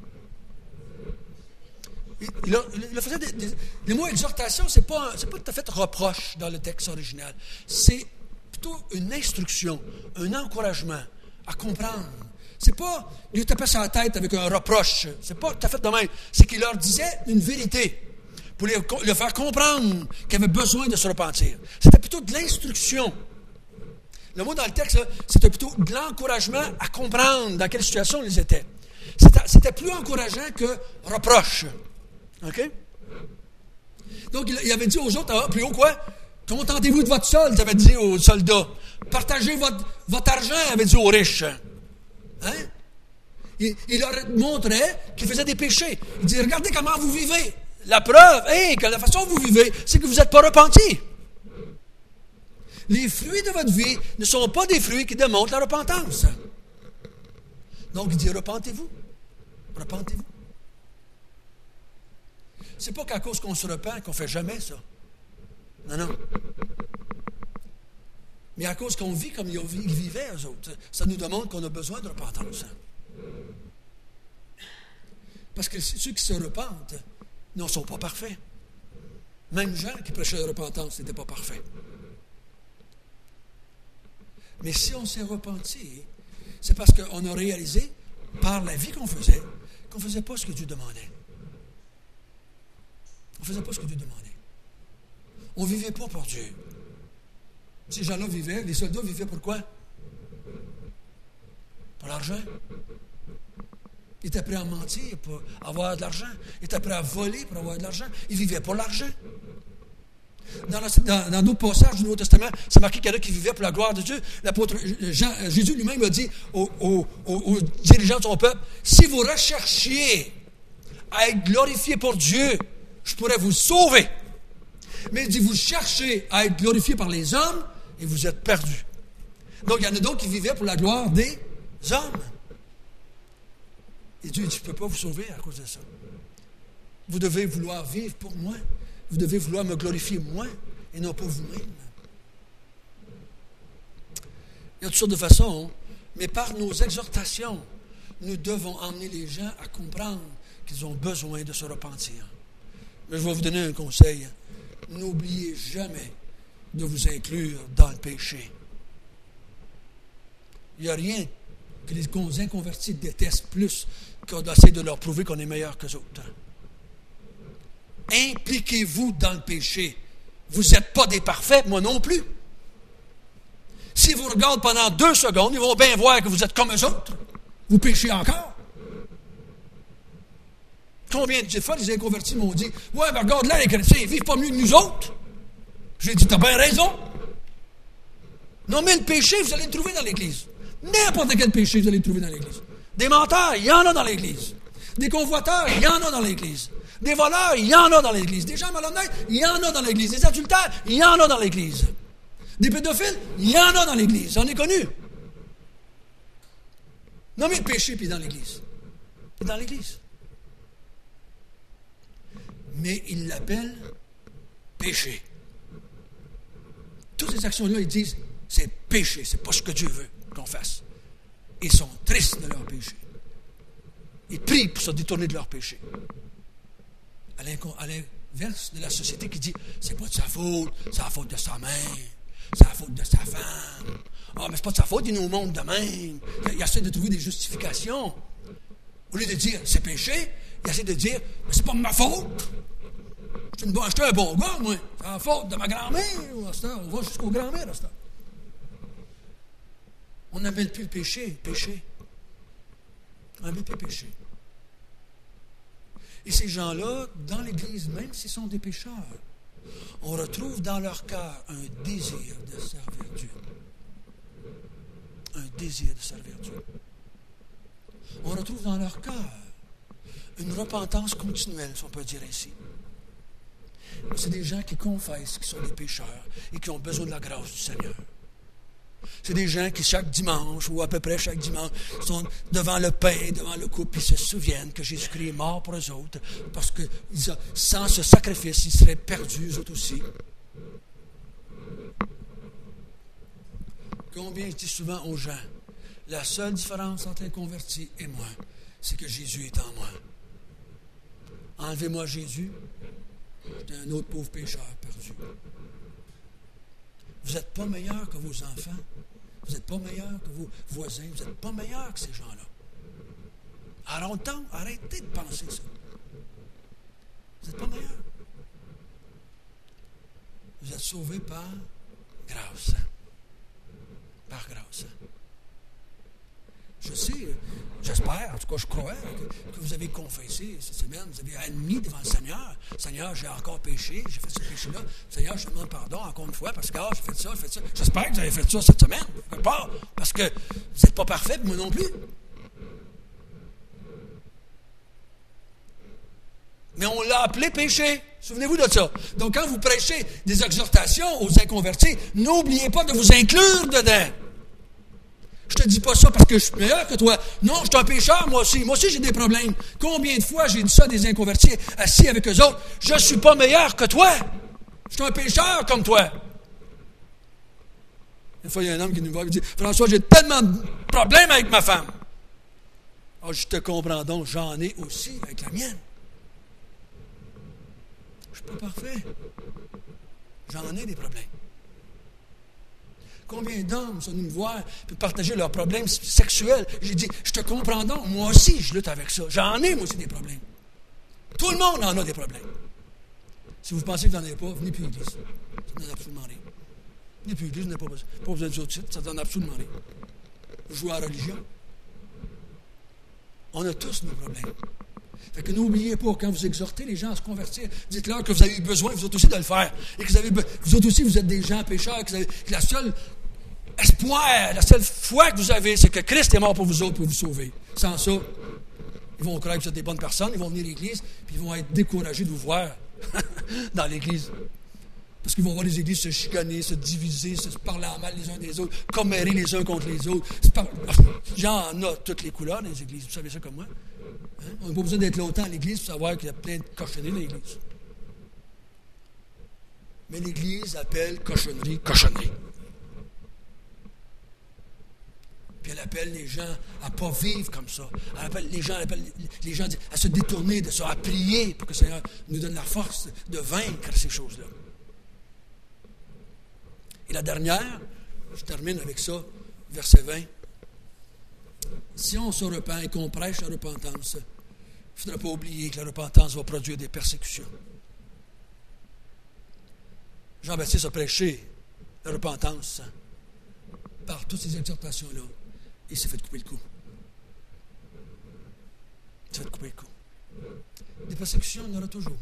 Il faisait les mots exhortation, c'est pas tout à fait reproche dans le texte original. C'est plutôt une instruction, un encouragement à comprendre. C'est pas lui taper sur la tête avec un reproche. C'est pas tout à fait de même. C'est qu'il leur disait une vérité pour leur faire comprendre qu'ils avaient besoin de se repentir. C'était plutôt de l'instruction. Le mot dans le texte, là, c'était plutôt de l'encouragement à comprendre dans quelle situation ils étaient. C'était plus encourageant que reproche. OK? Donc, il avait dit aux autres, plus haut quoi? Contentez-vous de votre solde, il avait dit aux soldats. Partagez votre argent, il avait dit aux riches. Hein? Il leur montrait qu'ils faisaient des péchés. Il dit, regardez comment vous vivez. La preuve, que la façon dont vous vivez, c'est que vous n'êtes pas repentis. Les fruits de votre vie ne sont pas des fruits qui démontrent la repentance. Donc, il dit, repentez-vous. Repentez-vous. C'est pas qu'à cause qu'on se repent qu'on ne fait jamais ça. Non. Mais à cause qu'on vit comme ils vivaient, eux autres, ça nous demande qu'on a besoin de repentance. Parce que ceux qui se repentent ne sont pas parfaits. Même Jean qui prêchait la repentance n'était pas parfait. Mais si on s'est repenti, c'est parce qu'on a réalisé, par la vie qu'on ne faisait pas ce que Dieu demandait. On ne faisait pas ce que Dieu demandait. On ne vivait pas pour Dieu. Ces gens-là vivaient, les soldats vivaient pour quoi? Pour l'argent. Ils étaient prêts à mentir pour avoir de l'argent. Ils étaient prêts à voler pour avoir de l'argent. Ils vivaient pour l'argent. Dans d'autres passages du Nouveau Testament, c'est marqué qu'il y en a qui vivaient pour la gloire de Dieu. L'apôtre Jésus lui-même a dit aux dirigeants de son peuple, si vous recherchiez à être glorifié pour Dieu, je pourrais vous sauver. Mais il dit, vous cherchez à être glorifié par les hommes et vous êtes perdus. Donc, il y en a d'autres qui vivaient pour la gloire des hommes. Et Dieu dit, je ne peux pas vous sauver à cause de ça. Vous devez vouloir vivre pour moi. Vous devez vouloir me glorifier moi et non pas vous-même. Il y a toutes sortes de façons, mais par nos exhortations, nous devons emmener les gens à comprendre qu'ils ont besoin de se repentir. Mais je vais vous donner un conseil. N'oubliez jamais de vous inclure dans le péché. Il n'y a rien que les inconvertis détestent plus qu'on essaie de leur prouver qu'on est meilleur qu'eux autres. Impliquez-vous dans le péché. Vous n'êtes pas des parfaits, moi non plus. S'ils vous regardent pendant 2 secondes, ils vont bien voir que vous êtes comme eux autres. Vous péchez encore. Combien de fois les inconvertis m'ont dit « Ouais, mais regarde là, les chrétiens, ils ne vivent pas mieux que nous autres. » J'ai dit « T'as bien raison. » Non, mais le péché, vous allez le trouver dans l'Église. N'importe quel péché, vous allez le trouver dans l'Église. Des menteurs, il y en a dans l'Église. Des convoiteurs, il y en a dans l'Église. Des voleurs, il y en a dans l'Église. Des gens malhonnêtes, il y en a dans l'Église. Des adultères, il y en a dans l'Église. Des pédophiles, il y en a dans l'Église. J'en ai connu. Non, mais le péché, puis dans l'Église. Dans l'Église. Mais il l'appelle péché. Toutes ces actions-là, ils disent, c'est péché, c'est pas ce que Dieu veut qu'on fasse. Ils sont tristes de leur péché. Ils prient pour se détourner de leur péché. À l'inverse de la société qui dit, c'est pas de sa faute, c'est la faute de sa mère, c'est la faute de sa femme. Ah, mais c'est pas de sa faute, il nous montre de même. Il essaie de trouver des justifications. Au lieu de dire, c'est péché, il essaie de dire, mais c'est pas de ma faute. J'étais un bon gars, moi. C'est la faute de ma grand-mère. On va jusqu'aux grand-mères. On n'appelle plus le péché. On n'appelle plus le péché. Et ces gens-là, dans l'Église, même s'ils sont des pécheurs, on retrouve dans leur cœur un désir de servir Dieu. Un désir de servir Dieu. On retrouve dans leur cœur une repentance continuelle, si on peut dire ainsi. C'est des gens qui confessent qu'ils sont des pécheurs et qui ont besoin de la grâce du Seigneur. C'est des gens qui, chaque dimanche, ou à peu près chaque dimanche, sont devant le pain, devant le couple, ils se souviennent que Jésus-Christ est mort pour eux autres, parce que sans ce sacrifice, ils seraient perdus, eux autres aussi. Combien je dis souvent aux gens, la seule différence entre un converti et moi, c'est que Jésus est en moi. Enlevez-moi Jésus, j'étais un autre pauvre pécheur perdu. Vous n'êtes pas meilleur que vos enfants. Vous n'êtes pas meilleur que vos voisins. Vous n'êtes pas meilleur que ces gens-là. Arrêtez de penser ça. Vous n'êtes pas meilleur. Vous êtes sauvés par grâce. Par grâce. Je sais, j'espère, en tout cas je crois, que vous avez confessé cette semaine, vous avez admis devant le Seigneur. Seigneur, j'ai encore péché, j'ai fait ce péché-là. Seigneur, je te demande pardon encore une fois parce que j'ai fait ça, j'ai fait ça. J'espère que vous avez fait ça cette semaine, quelque part, parce que vous n'êtes pas parfait, moi non plus. Mais on l'a appelé péché. Souvenez-vous de ça. Donc, quand vous prêchez des exhortations aux inconvertis, n'oubliez pas de vous inclure dedans. Je te dis pas ça parce que je suis meilleur que toi. Non, je suis un pécheur, moi aussi. Moi aussi, j'ai des problèmes. Combien de fois j'ai dit ça à des inconvertis assis avec eux autres? Je ne suis pas meilleur que toi. Je suis un pécheur comme toi. Une fois, il y a un homme qui nous voit et dit, François, j'ai tellement de problèmes avec ma femme. Ah, je te comprends donc, j'en ai aussi avec la mienne. Je ne suis pas parfait. J'en ai des problèmes. Combien d'hommes sont venus me voir et partager leurs problèmes sexuels? J'ai dit, je te comprends donc, moi aussi, je lutte avec ça. J'en ai, moi aussi, des problèmes. Tout le monde en a des problèmes. Si vous pensez que vous n'en avez pas, venez plus à l'église. Ça ne donne absolument rien. Venez plus à l'église, vous n'avez pas besoin de autres sites, ça ne donne absolument rien. Vous jouez à la religion. On a tous nos problèmes. Fait que n'oubliez pas, quand vous exhortez les gens à se convertir, dites-leur que vous avez eu besoin, vous autres aussi, de le faire. Et que vous autres aussi, vous êtes des gens pécheurs, que la seule espoir, la seule foi que vous avez, c'est que Christ est mort pour vous autres, pour vous sauver. Sans ça, Ils vont croire que vous êtes des bonnes personnes, ils vont venir à l'église, puis ils vont être découragés de vous voir dans l'église. Parce qu'ils vont voir les églises se chicaner, se diviser, se parler en mal les uns des autres, commérer les uns contre les autres. Il y en a toutes les couleurs dans les églises, vous savez ça comme moi. Hein? On n'a pas besoin d'être longtemps à l'église pour savoir qu'il y a plein de cochonneries dans l'église. Mais l'Église appelle cochonnerie, cochonnerie. Puis elle appelle les gens à ne pas vivre comme ça. Elle appelle les gens à se détourner de ça, à prier pour que le Seigneur nous donne la force de vaincre ces choses-là. Et la dernière, je termine avec ça, verset 20. Si on se repent et qu'on prêche la repentance, il ne faudra pas oublier que la repentance va produire des persécutions. Jean-Baptiste a prêché la repentance par toutes ces exhortations-là. Il s'est fait couper le cou. Il s'est fait couper le cou. Des persécutions, il y en aura toujours.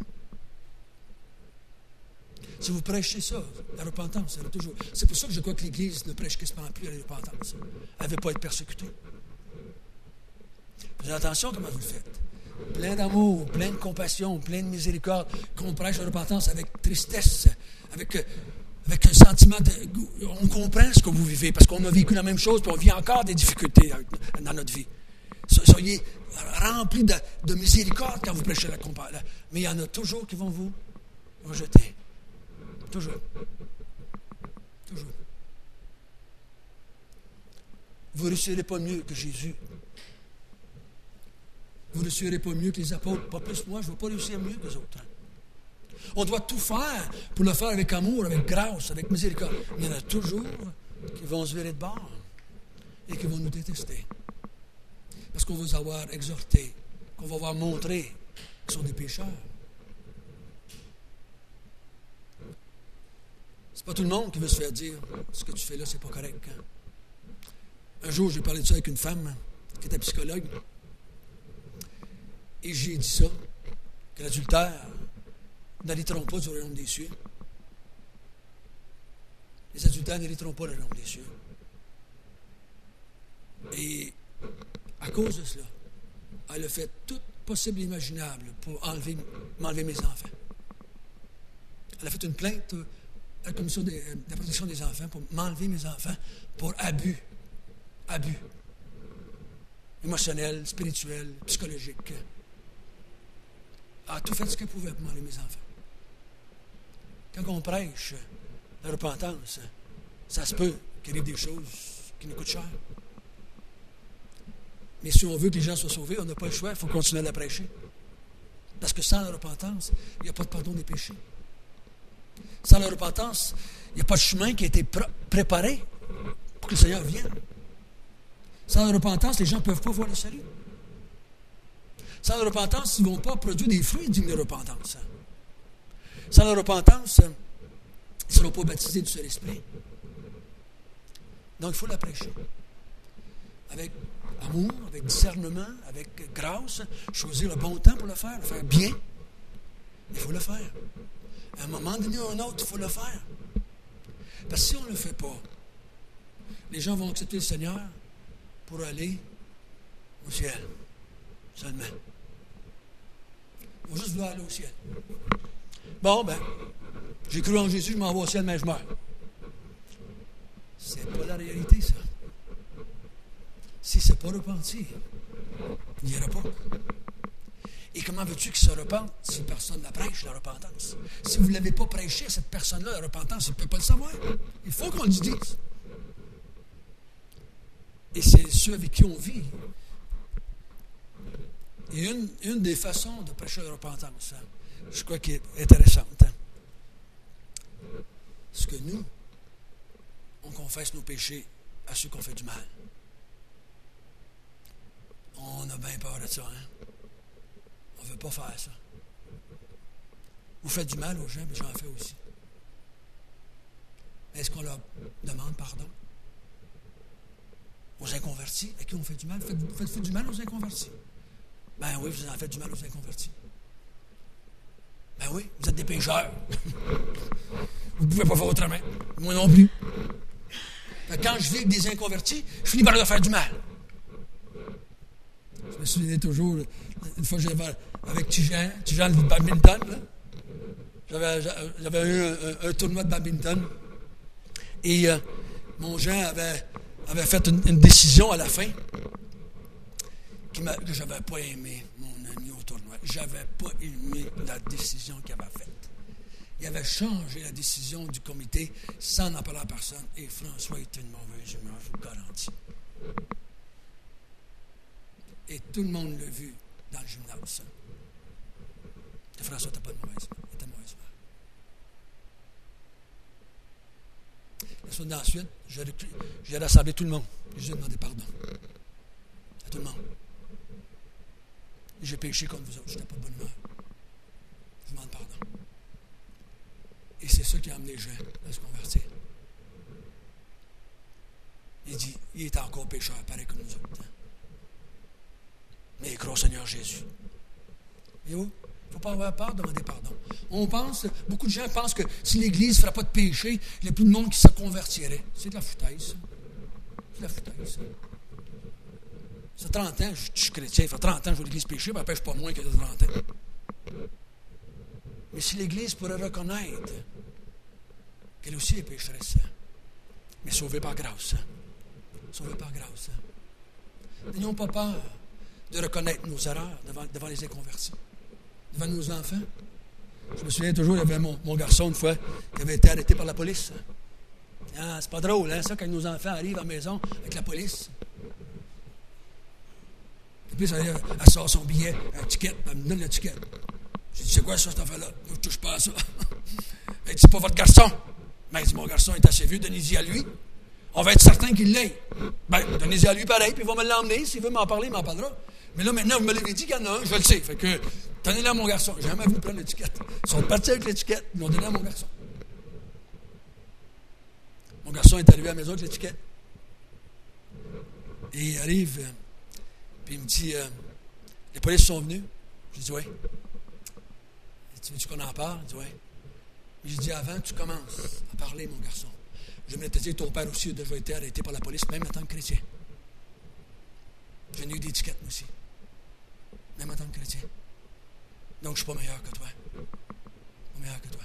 Si vous prêchez ça, la repentance, il y en aura toujours. C'est pour ça que je crois que l'Église ne prêche quasiment plus à la repentance. Elle ne veut pas être persécutée. Faites attention comment vous le faites. Plein d'amour, plein de compassion, plein de miséricorde, qu'on prêche la repentance avec tristesse, avec un sentiment on comprend ce que vous vivez, parce qu'on a vécu la même chose, puis on vit encore des difficultés dans notre vie. Soyez remplis de miséricorde quand vous prêchez la compassion. Mais il y en a toujours qui vont vous rejeter. Toujours. Toujours. Vous ne réussirez pas mieux que Jésus. Vous ne réussirez pas mieux que les apôtres. Pas plus moi, je ne vais pas réussir mieux que les autres. On doit tout faire pour le faire avec amour, avec grâce, avec miséricorde. Mais il y en a toujours qui vont se virer de bord et qui vont nous détester. Parce qu'on va les avoir exhortés, qu'on va avoir montré qu'ils sont des pécheurs. C'est pas tout le monde qui veut se faire dire ce que tu fais là, c'est pas correct. Hein? Un jour, j'ai parlé de ça avec une femme qui était psychologue. Et j'ai dit ça, que l'adultère n'hériteront pas du royaume des cieux. Les adultères n'hériteront pas du royaume des cieux. Et à cause de cela, elle a fait tout possible et imaginable pour m'enlever mes enfants. Elle a fait une plainte à la commission de la protection des enfants pour m'enlever mes enfants pour abus émotionnel, spirituel, psychologique. Elle a tout fait ce qu'elle pouvait pour m'enlever mes enfants. Quand on prêche la repentance, ça se peut qu'il arrive des choses qui nous coûtent cher. Mais si on veut que les gens soient sauvés, on n'a pas le choix, il faut continuer à la prêcher. Parce que sans la repentance, il n'y a pas de pardon des péchés. Sans la repentance, il n'y a pas de chemin qui a été préparé pour que le Seigneur vienne. Sans la repentance, les gens ne peuvent pas voir le salut. Sans la repentance, ils ne vont pas produire des fruits dignes de repentance. Sans la repentance, ils ne seront pas baptisés du Saint-Esprit. Donc, il faut la prêcher. Avec amour, avec discernement, avec grâce, choisir le bon temps pour le faire bien. Il faut le faire. À un moment donné ou à un autre, il faut le faire. Parce que si on ne le fait pas, les gens vont accepter le Seigneur pour aller au ciel. Seulement. Ils vont juste vouloir aller au ciel. Bon, j'ai cru en Jésus, je m'en vais au ciel, mais je meurs. C'est pas la réalité, ça. Si c'est pas repenti, il n'y ira pas. Et comment veux-tu qu'il se repente si personne ne prêche, la repentance? Si vous ne l'avez pas prêché à cette personne-là, la repentance, il ne peut pas le savoir. Il faut qu'on le dise. Et c'est ceux avec qui on vit. Et une des façons de prêcher la repentance, je crois qu'elle est intéressante. C'est que nous, on confesse nos péchés à ceux qui ont fait du mal. On a bien peur de ça, hein? On ne veut pas faire ça. Vous faites du mal aux gens, mais j'en fais aussi. Est-ce qu'on leur demande pardon? Aux inconvertis, à qui on fait du mal? Vous faites du mal aux inconvertis? Ben oui, vous en faites du mal aux inconvertis. Ben oui, vous êtes des pécheurs. Vous ne pouvez pas faire autrement. Moi non plus. Quand je vis avec des inconvertis, je finis par leur faire du mal. Je me me souviens toujours, une fois j'avais avec Tijan le badminton, là. J'avais eu un tournoi de badminton. Et mon Jean avait fait une décision à la fin que je n'avais pas aimé, mon ami au tournoi. Je n'avais pas aimé la décision qu'il avait faite. Il avait changé la décision du comité sans en parler à personne. Et François était une mauvaise humeur, je vous le garantis. Et tout le monde l'a vu dans le gymnase. Et François n'était pas de mauvaise humeur. Il était de mauvaise humeur. La semaine ensuite, j'ai rassemblé tout le monde. J'ai demandé pardon à tout le monde. J'ai péché comme vous autres. Je n'étais pas de bonne humeur. Je vous demande pardon. Et c'est ça qui a amené Jean à se convertir. Il dit, il est encore pécheur, pareil comme nous autres. Mais il croit au Seigneur Jésus. Et il ne faut pas avoir peur de demander pardon. Beaucoup de gens pensent que si l'Église ne ferait pas de péché, il n'y a plus de monde qui se convertirait. C'est de la foutaise, ça. C'est de la foutaise, ça. Ça fait 30 ans, je suis chrétien, ça fait 30 ans que je vois l'Église pécher, mais n'empêche pas moins que de 30 ans. Mais si l'Église pourrait reconnaître qu'elle aussi est pécheresse, mais sauvée par grâce. Sauvée par grâce. N'ayons pas peur de reconnaître nos erreurs devant les inconvertis, devant nos enfants. Je me souviens toujours, il y avait mon garçon une fois qui avait été arrêté par la police. Ah, c'est pas drôle, hein, ça, quand nos enfants arrivent à la maison avec la police. Et puis, elle sort son billet, un ticket, elle me donne le ticket. J'ai dit, c'est quoi ça, cette affaire-là? Je ne touche pas à ça. Elle dit, c'est pas votre garçon. Ben, il dit, mon garçon est assez vieux, donnez-y à lui. On va être certain qu'il l'ait. Ben, donnez-y à lui pareil, puis il va me l'emmener. S'il veut m'en parler, il m'en parlera. Mais là, maintenant, vous me l'avez dit qu'il y en a un, je le sais. Fait que, donnez-le à mon garçon. J'ai jamais voulu prendre l'étiquette. Ils sont partis avec l'étiquette, ils l'ont donné à mon garçon. Mon garçon est arrivé à la maison avec l'étiquette. Et il arrive, puis il me dit, les polices sont venus. Je dis, oui. Tu veux qu'on en parle? Il dit, oui. J'ai dit, avant, tu commences à parler, mon garçon. Je voulais te dire, ton père aussi a déjà été arrêté par la police, même en tant que chrétien. J'ai eu des étiquettes, moi aussi. Même en tant que chrétien. Donc, je ne suis pas meilleur que toi. Pas meilleur que toi.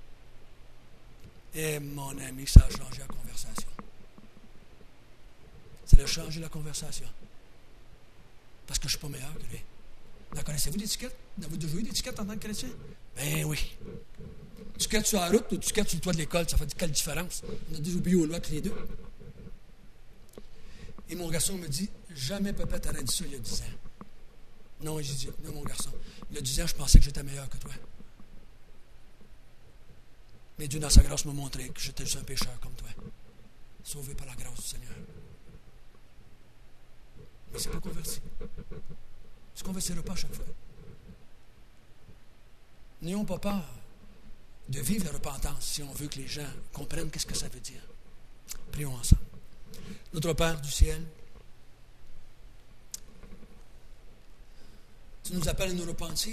Et mon ami, ça a changé la conversation. Ça a changé la conversation. Parce que je ne suis pas meilleur que lui. Donc, connaissez-vous l'étiquette? Avez-vous déjà eu d'étiquette en tant que chrétien? Ben oui. Étiquette sur la route ou étiquette sur le toit de l'école, ça fait quelle différence? On a désobéi aux lois tous les deux. Et mon garçon me dit, jamais papa t'aurait dit ça il y a 10 ans. Non, j'ai dit, non, mon garçon. Il y a 10 ans, je pensais que j'étais meilleur que toi. Mais Dieu, dans sa grâce, m'a montré que j'étais juste un pécheur comme toi. Sauvé par la grâce du Seigneur. Mais c'est pas converti. Il ne se convertira pas à chaque fois. N'ayons pas peur de vivre la repentance si on veut que les gens comprennent qu'est-ce que ça veut dire. Prions ensemble. Notre Père du ciel, tu nous appelles à nous repentir.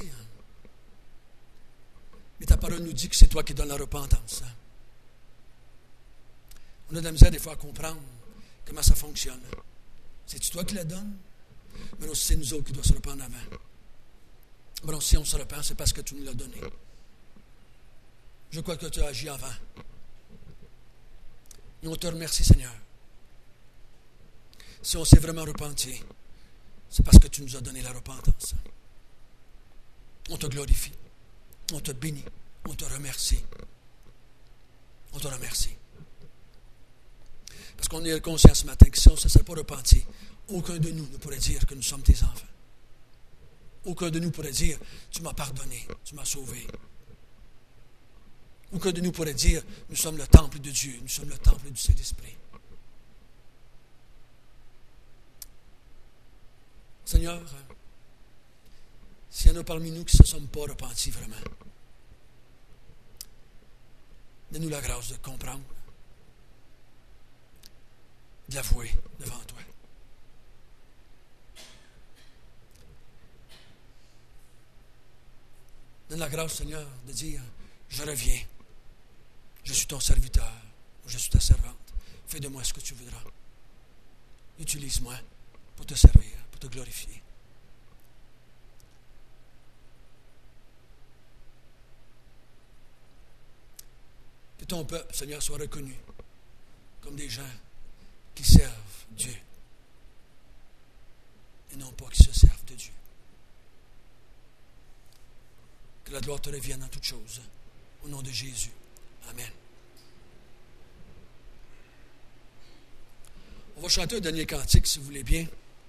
Mais ta parole nous dit que c'est toi qui donnes la repentance. On a de la misère des fois à comprendre comment ça fonctionne. C'est-tu toi qui la donnes? Mais non, c'est nous autres qui doivent se rependre avant. Mais non, si on se repent, c'est parce que tu nous l'as donné. Je crois que tu as agi avant. Et on te remercie, Seigneur. Si on s'est vraiment repenti, c'est parce que tu nous as donné la repentance. On te glorifie. On te bénit. On te remercie. On te remercie. Parce qu'on est conscient ce matin que si on ne se serait pas repenti, aucun de nous ne pourrait dire que nous sommes tes enfants. Aucun de nous pourrait dire, tu m'as pardonné, tu m'as sauvé. Aucun de nous pourrait dire, nous sommes le temple de Dieu, nous sommes le temple du Saint-Esprit. Seigneur, s'il y en a parmi nous qui ne se sont pas repentis vraiment, donne-nous la grâce de comprendre, de l'avouer devant toi. Donne la grâce, Seigneur, de dire, je reviens, je suis ton serviteur, je suis ta servante, fais de moi ce que tu voudras. Utilise-moi pour te servir, pour te glorifier. ton peuple, Seigneur, soit reconnu comme des gens qui servent Dieu et non pas qui se servent de Dieu. Que la gloire te revienne en toutes choses. Au nom de Jésus. Amen. On va chanter un dernier cantique, si vous voulez bien.